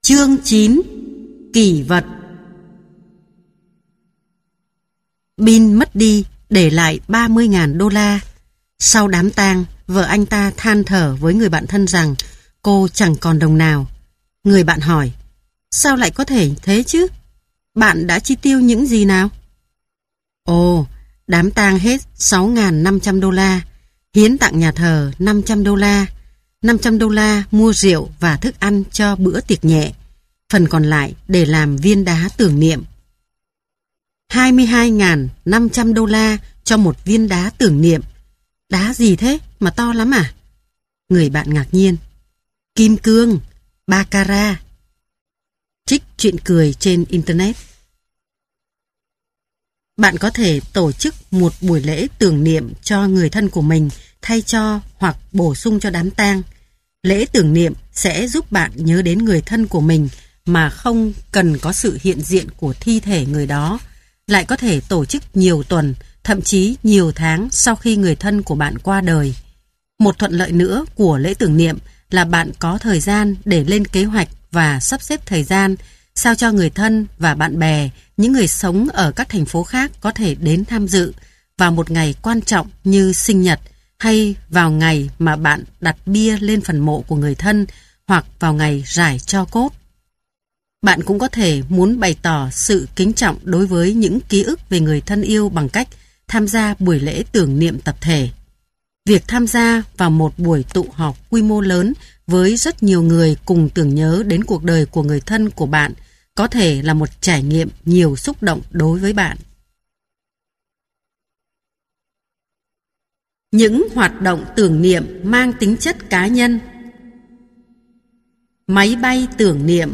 Chương 9. Kỷ vật. Bin mất đi, để lại $30,000. Sau đám tang, vợ anh ta than thở với người bạn thân rằng cô chẳng còn đồng nào. Người bạn hỏi, sao lại có thể thế chứ? Bạn đã chi tiêu những gì nào? Ồ, đám tang hết $6,500, hiến tặng nhà thờ $500, $500 mua rượu và thức ăn cho bữa tiệc nhẹ, phần còn lại để làm viên đá tưởng niệm. $22,500 cho một viên đá tưởng niệm. Đá gì thế mà to lắm à? Người bạn ngạc nhiên. Kim cương, baccarat. Trích chuyện cười trên Internet. Bạn có thể tổ chức một buổi lễ tưởng niệm cho người thân của mình thay cho hoặc bổ sung cho đám tang. Lễ tưởng niệm sẽ giúp bạn nhớ đến người thân của mình mà không cần có sự hiện diện của thi thể người đó. Lại có thể tổ chức nhiều tuần, thậm chí nhiều tháng sau khi người thân của bạn qua đời. Một thuận lợi nữa của lễ tưởng niệm là bạn có thời gian để lên kế hoạch và sắp xếp thời gian sao cho người thân và bạn bè, những người sống ở các thành phố khác có thể đến tham dự vào một ngày quan trọng như sinh nhật hay vào ngày mà bạn đặt bia lên phần mộ của người thân hoặc vào ngày rải tro cốt. Bạn cũng có thể muốn bày tỏ sự kính trọng đối với những ký ức về người thân yêu bằng cách tham gia buổi lễ tưởng niệm tập thể. Việc tham gia vào một buổi tụ họp quy mô lớn với rất nhiều người cùng tưởng nhớ đến cuộc đời của người thân của bạn có thể là một trải nghiệm nhiều xúc động đối với bạn. Những hoạt động tưởng niệm mang tính chất cá nhân. Máy bay tưởng niệm.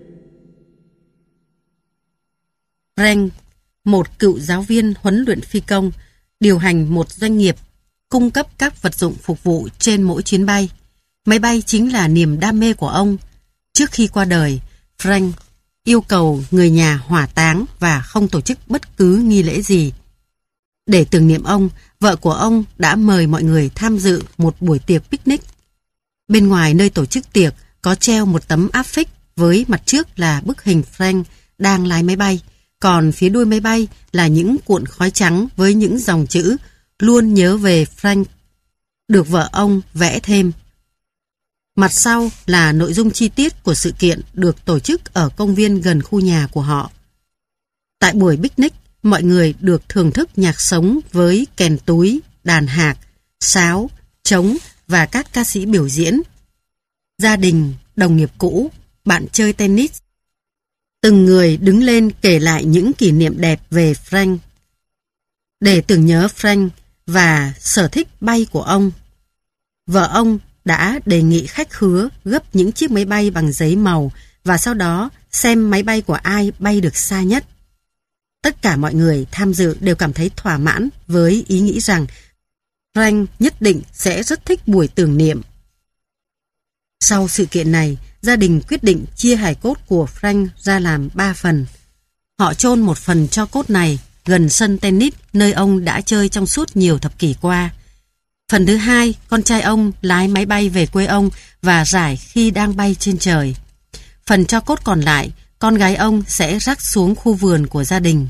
Frank, một cựu giáo viên huấn luyện phi công, điều hành một doanh nghiệp cung cấp các vật dụng phục vụ trên mỗi chuyến bay. Máy bay chính là niềm đam mê của ông. Trước khi qua đời, Frank yêu cầu người nhà hỏa táng và không tổ chức bất cứ nghi lễ gì. Để tưởng niệm ông, vợ của ông đã mời mọi người tham dự một buổi tiệc picnic. Bên ngoài nơi tổ chức tiệc có treo một tấm áp phích với mặt trước là bức hình Frank đang lái máy bay, còn phía đuôi máy bay là những cuộn khói trắng với những dòng chữ luôn nhớ về Frank, được vợ ông vẽ thêm. Mặt sau là nội dung chi tiết của sự kiện được tổ chức ở công viên gần khu nhà của họ. Tại buổi picnic, mọi người được thưởng thức nhạc sống với kèn túi, đàn hạc, sáo, trống và các ca sĩ biểu diễn. Gia đình, đồng nghiệp cũ, bạn chơi tennis. Từng người đứng lên kể lại những kỷ niệm đẹp về Frank. Để tưởng nhớ Frank và sở thích bay của ông, vợ ông đã đề nghị khách khứa gấp những chiếc máy bay bằng giấy màu và sau đó xem máy bay của ai bay được xa nhất. Tất cả mọi người tham dự đều cảm thấy thỏa mãn với ý nghĩ rằng Frank nhất định sẽ rất thích buổi tưởng niệm. Sau sự kiện này, gia đình quyết định chia hài cốt của Frank ra làm 3 phần. Họ chôn một phần tro cốt này gần sân tennis nơi ông đã chơi trong suốt nhiều thập kỷ qua. Phần thứ hai, con trai ông lái máy bay về quê ông và rải khi đang bay trên trời. Phần tro cốt còn lại, con gái ông sẽ rắc xuống khu vườn của gia đình.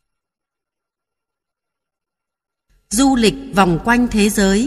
Du lịch vòng quanh thế giới.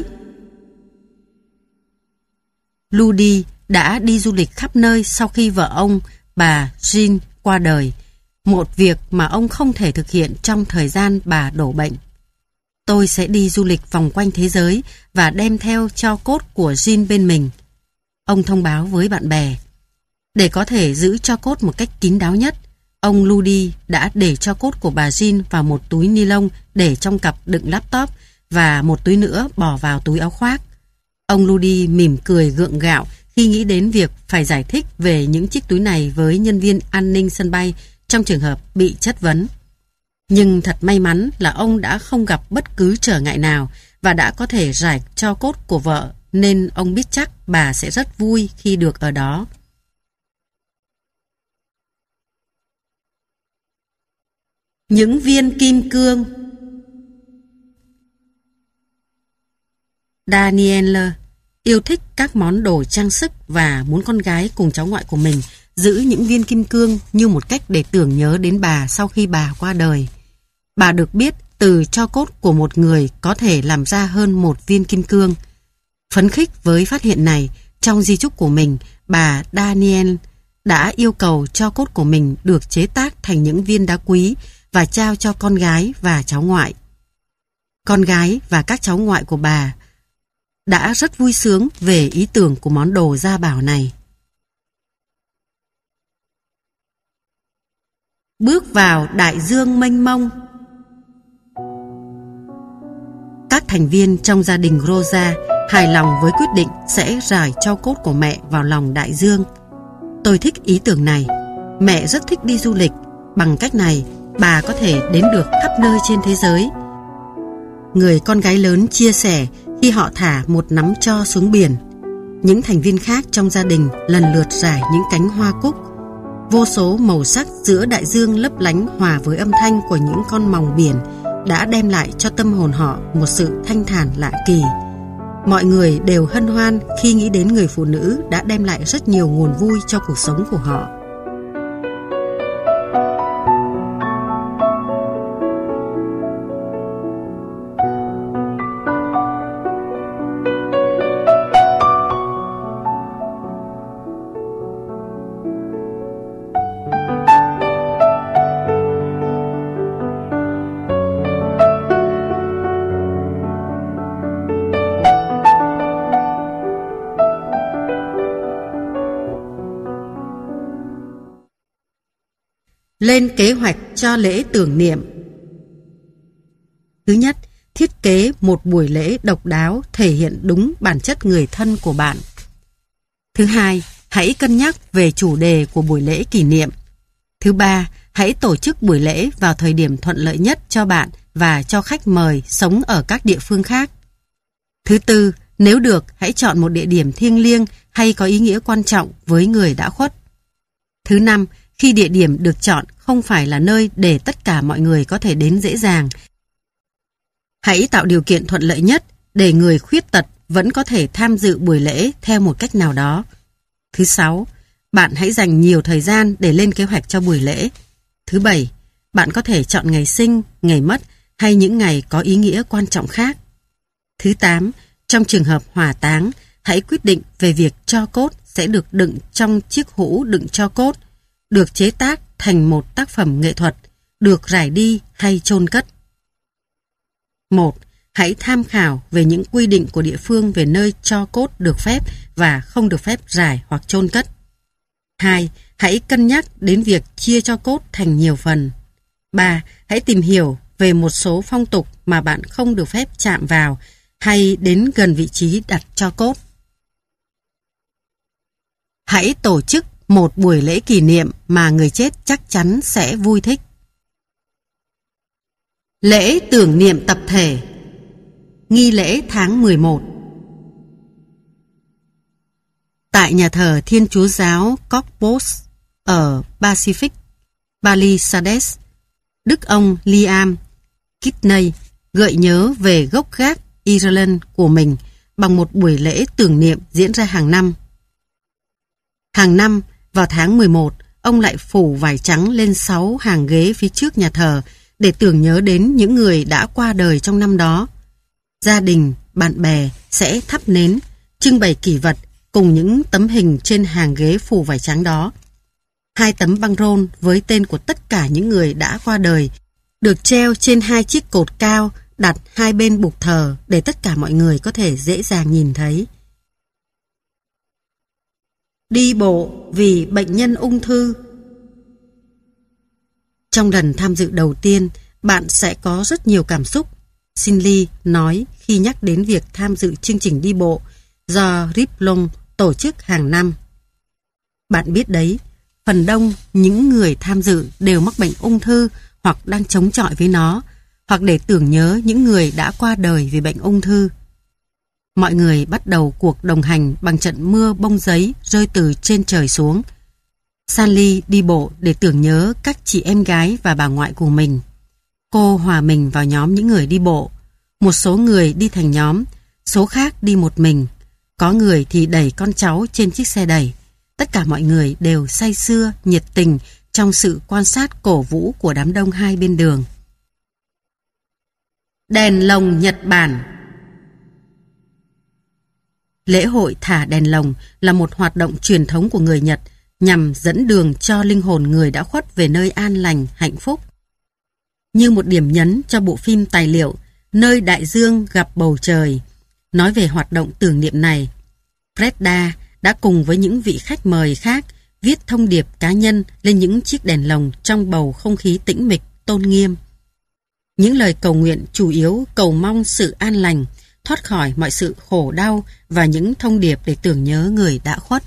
Ludi đã đi du lịch khắp nơi sau khi vợ ông, bà Jean, qua đời, một việc mà ông không thể thực hiện trong thời gian bà đổ bệnh. Tôi sẽ đi du lịch vòng quanh thế giới và đem theo tro cốt của Jean bên mình, ông thông báo với bạn bè. Để có thể giữ tro cốt một cách kín đáo nhất, ông Ludi đã để tro cốt của bà Jean vào một túi ni lông để trong cặp đựng laptop và một túi nữa bỏ vào túi áo khoác. Ông Ludi mỉm cười gượng gạo khi nghĩ đến việc phải giải thích về những chiếc túi này với nhân viên an ninh sân bay trong trường hợp bị chất vấn. Nhưng thật may mắn là ông đã không gặp bất cứ trở ngại nào và đã có thể rải tro cốt của vợ, nên ông biết chắc bà sẽ rất vui khi được ở đó. Những viên kim cương. Danielle, yêu thích các món đồ trang sức và muốn con gái cùng cháu ngoại của mình giữ những viên kim cương như một cách để tưởng nhớ đến bà sau khi bà qua đời. Bà được biết từ tro cốt của một người có thể làm ra hơn một viên kim cương. Phấn khích với phát hiện này, trong di chúc của mình, bà Daniel đã yêu cầu tro cốt của mình được chế tác thành những viên đá quý và trao cho con gái và cháu ngoại. Con gái và các cháu ngoại của bà đã rất vui sướng về ý tưởng của món đồ gia bảo này. Bước vào đại dương mênh mông. Các thành viên trong gia đình Rosa hài lòng với quyết định sẽ rải tro cốt của mẹ vào lòng đại dương. Tôi thích ý tưởng này. Mẹ rất thích đi du lịch. Bằng cách này, bà có thể đến được khắp nơi trên thế giới. Người con gái lớn chia sẻ khi họ thả một nắm tro xuống biển. Những thành viên khác trong gia đình lần lượt rải những cánh hoa cúc. Vô số màu sắc giữa đại dương lấp lánh hòa với âm thanh của những con mòng biển đã đem lại cho tâm hồn họ một sự thanh thản lạ kỳ. Mọi người đều hân hoan khi nghĩ đến người phụ nữ đã đem lại rất nhiều nguồn vui cho cuộc sống của họ. Lên kế hoạch cho lễ tưởng niệm. Thứ nhất, thiết kế một buổi lễ độc đáo thể hiện đúng bản chất người thân của bạn. Thứ hai, hãy cân nhắc về chủ đề của buổi lễ kỷ niệm. Thứ ba, hãy tổ chức buổi lễ vào thời điểm thuận lợi nhất cho bạn và cho khách mời sống ở các địa phương khác. Thứ tư, nếu được, hãy chọn một địa điểm thiêng liêng hay có ý nghĩa quan trọng với người đã khuất. Thứ năm, khi địa điểm được chọn không phải là nơi để tất cả mọi người có thể đến dễ dàng, hãy tạo điều kiện thuận lợi nhất để người khuyết tật vẫn có thể tham dự buổi lễ theo một cách nào đó. Thứ sáu, bạn hãy dành nhiều thời gian để lên kế hoạch cho buổi lễ. Thứ bảy, bạn có thể chọn ngày sinh, ngày mất hay những ngày có ý nghĩa quan trọng khác. Thứ tám, trong trường hợp hỏa táng, hãy quyết định về việc tro cốt sẽ được đựng trong chiếc hũ đựng tro cốt, được chế tác thành một tác phẩm nghệ thuật, được rải đi hay chôn cất. 1. Hãy tham khảo về những quy định của địa phương về nơi tro cốt được phép và không được phép rải hoặc chôn cất. 2. Hãy cân nhắc đến việc chia tro cốt thành nhiều phần. 3. Hãy tìm hiểu về một số phong tục mà bạn không được phép chạm vào hay đến gần vị trí đặt tro cốt. Hãy tổ chức một buổi lễ kỷ niệm mà người chết chắc chắn sẽ vui thích. Lễ tưởng niệm tập thể. Nghi lễ tháng 11. Tại nhà thờ Thiên Chúa giáo Cockpos ở Pacific Palisades, Đức ông Liam Kidney gợi nhớ về gốc gác Ireland của mình bằng một buổi lễ tưởng niệm diễn ra hàng năm. Hàng năm, vào tháng 11, ông lại phủ vải trắng lên 6 hàng ghế phía trước nhà thờ để tưởng nhớ đến những người đã qua đời trong năm đó. Gia đình, bạn bè sẽ thắp nến, trưng bày kỷ vật cùng những tấm hình trên hàng ghế phủ vải trắng đó. 2 tấm băng rôn với tên của tất cả những người đã qua đời được treo trên 2 chiếc cột cao đặt hai bên bục thờ để tất cả mọi người có thể dễ dàng nhìn thấy. Đi bộ vì bệnh nhân ung thư. Trong lần tham dự đầu tiên, bạn sẽ có rất nhiều cảm xúc, Sinley nói khi nhắc đến việc tham dự chương trình đi bộ do Riplong tổ chức hàng năm. Bạn biết đấy, phần đông những người tham dự đều mắc bệnh ung thư hoặc đang chống chọi với nó, hoặc để tưởng nhớ những người đã qua đời vì bệnh ung thư. Mọi người bắt đầu cuộc đồng hành bằng trận mưa bông giấy rơi từ trên trời xuống. Sally đi bộ để tưởng nhớ các chị em gái và bà ngoại của mình. Cô hòa mình vào nhóm những người đi bộ. Một số người đi thành nhóm, số khác đi một mình. Có người thì đẩy con cháu trên chiếc xe đẩy. Tất cả mọi người đều say sưa, nhiệt tình trong sự quan sát cổ vũ của đám đông hai bên đường. Đèn lồng Nhật Bản. Lễ hội thả đèn lồng là một hoạt động truyền thống của người Nhật nhằm dẫn đường cho linh hồn người đã khuất về nơi an lành, hạnh phúc. Như một điểm nhấn cho bộ phim tài liệu Nơi Đại Dương Gặp Bầu Trời, nói về hoạt động tưởng niệm này, Freda đã cùng với những vị khách mời khác viết thông điệp cá nhân lên những chiếc đèn lồng trong bầu không khí tĩnh mịch, tôn nghiêm. Những lời cầu nguyện chủ yếu cầu mong sự an lành, thoát khỏi mọi sự khổ đau và những thông điệp để tưởng nhớ người đã khuất.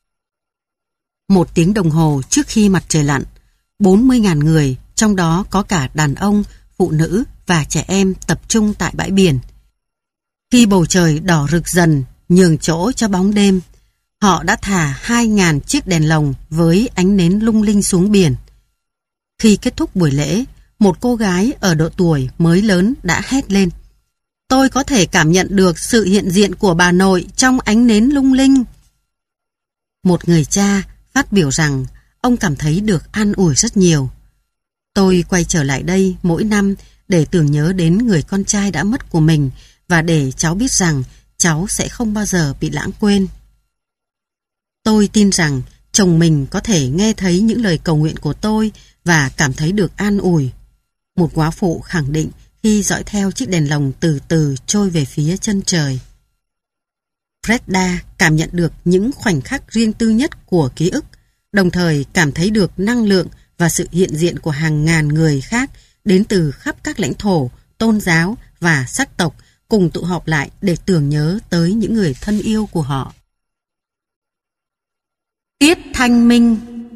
1 tiếng đồng hồ trước khi mặt trời lặn, 40.000 người, trong đó có cả đàn ông, phụ nữ và trẻ em tập trung tại bãi biển. Khi bầu trời đỏ rực dần, nhường chỗ cho bóng đêm, họ đã thả 2.000 chiếc đèn lồng với ánh nến lung linh xuống biển. Khi kết thúc buổi lễ, một cô gái ở độ tuổi mới lớn đã hét lên: "Tôi có thể cảm nhận được sự hiện diện của bà nội trong ánh nến lung linh." Một người cha phát biểu rằng ông cảm thấy được an ủi rất nhiều. "Tôi quay trở lại đây mỗi năm để tưởng nhớ đến người con trai đã mất của mình và để cháu biết rằng cháu sẽ không bao giờ bị lãng quên. Tôi tin rằng chồng mình có thể nghe thấy những lời cầu nguyện của tôi và cảm thấy được an ủi." Một góa phụ khẳng định khi dõi theo chiếc đèn lồng từ từ trôi về phía chân trời. Freda cảm nhận được những khoảnh khắc riêng tư nhất của ký ức, đồng thời cảm thấy được năng lượng và sự hiện diện của hàng ngàn người khác đến từ khắp các lãnh thổ, tôn giáo và sắc tộc cùng tụ họp lại để tưởng nhớ tới những người thân yêu của họ. Tiết Thanh Minh.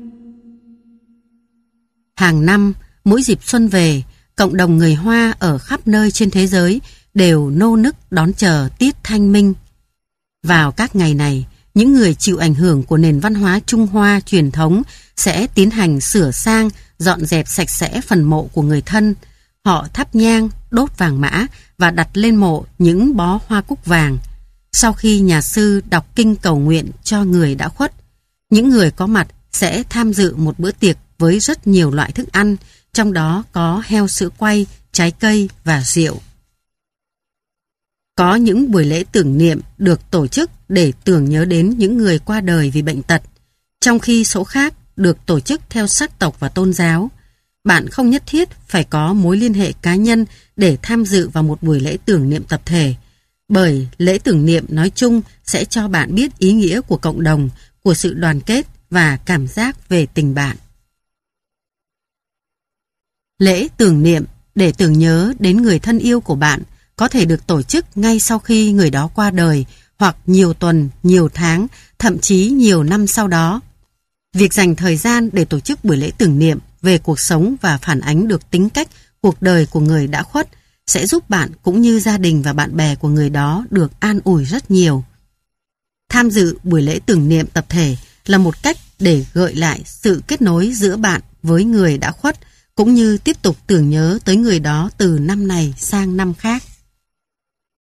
Hàng năm, mỗi dịp xuân về, cộng đồng người Hoa ở khắp nơi trên thế giới đều nô nức đón chờ Tiết Thanh Minh. Vào các ngày này, những người chịu ảnh hưởng của nền văn hóa Trung Hoa truyền thống sẽ tiến hành sửa sang, dọn dẹp sạch sẽ phần mộ của người thân. Họ thắp nhang, đốt vàng mã và đặt lên mộ những bó hoa cúc vàng. Sau khi nhà sư đọc kinh cầu nguyện cho người đã khuất, những người có mặt sẽ tham dự một bữa tiệc với rất nhiều loại thức ăn, trong đó có heo sữa quay, trái cây và rượu. Có những buổi lễ tưởng niệm được tổ chức để tưởng nhớ đến những người qua đời vì bệnh tật, trong khi số khác được tổ chức theo sắc tộc và tôn giáo. Bạn không nhất thiết phải có mối liên hệ cá nhân để tham dự vào một buổi lễ tưởng niệm tập thể, bởi lễ tưởng niệm nói chung sẽ cho bạn biết ý nghĩa của cộng đồng, của sự đoàn kết và cảm giác về tình bạn. Lễ tưởng niệm để tưởng nhớ đến người thân yêu của bạn có thể được tổ chức ngay sau khi người đó qua đời, hoặc nhiều tuần, nhiều tháng, thậm chí nhiều năm sau đó. Việc dành thời gian để tổ chức buổi lễ tưởng niệm về cuộc sống và phản ánh được tính cách, cuộc đời của người đã khuất sẽ giúp bạn cũng như gia đình và bạn bè của người đó được an ủi rất nhiều. Tham dự buổi lễ tưởng niệm tập thể là một cách để gợi lại sự kết nối giữa bạn với người đã khuất, cũng như tiếp tục tưởng nhớ tới người đó từ năm này sang năm khác.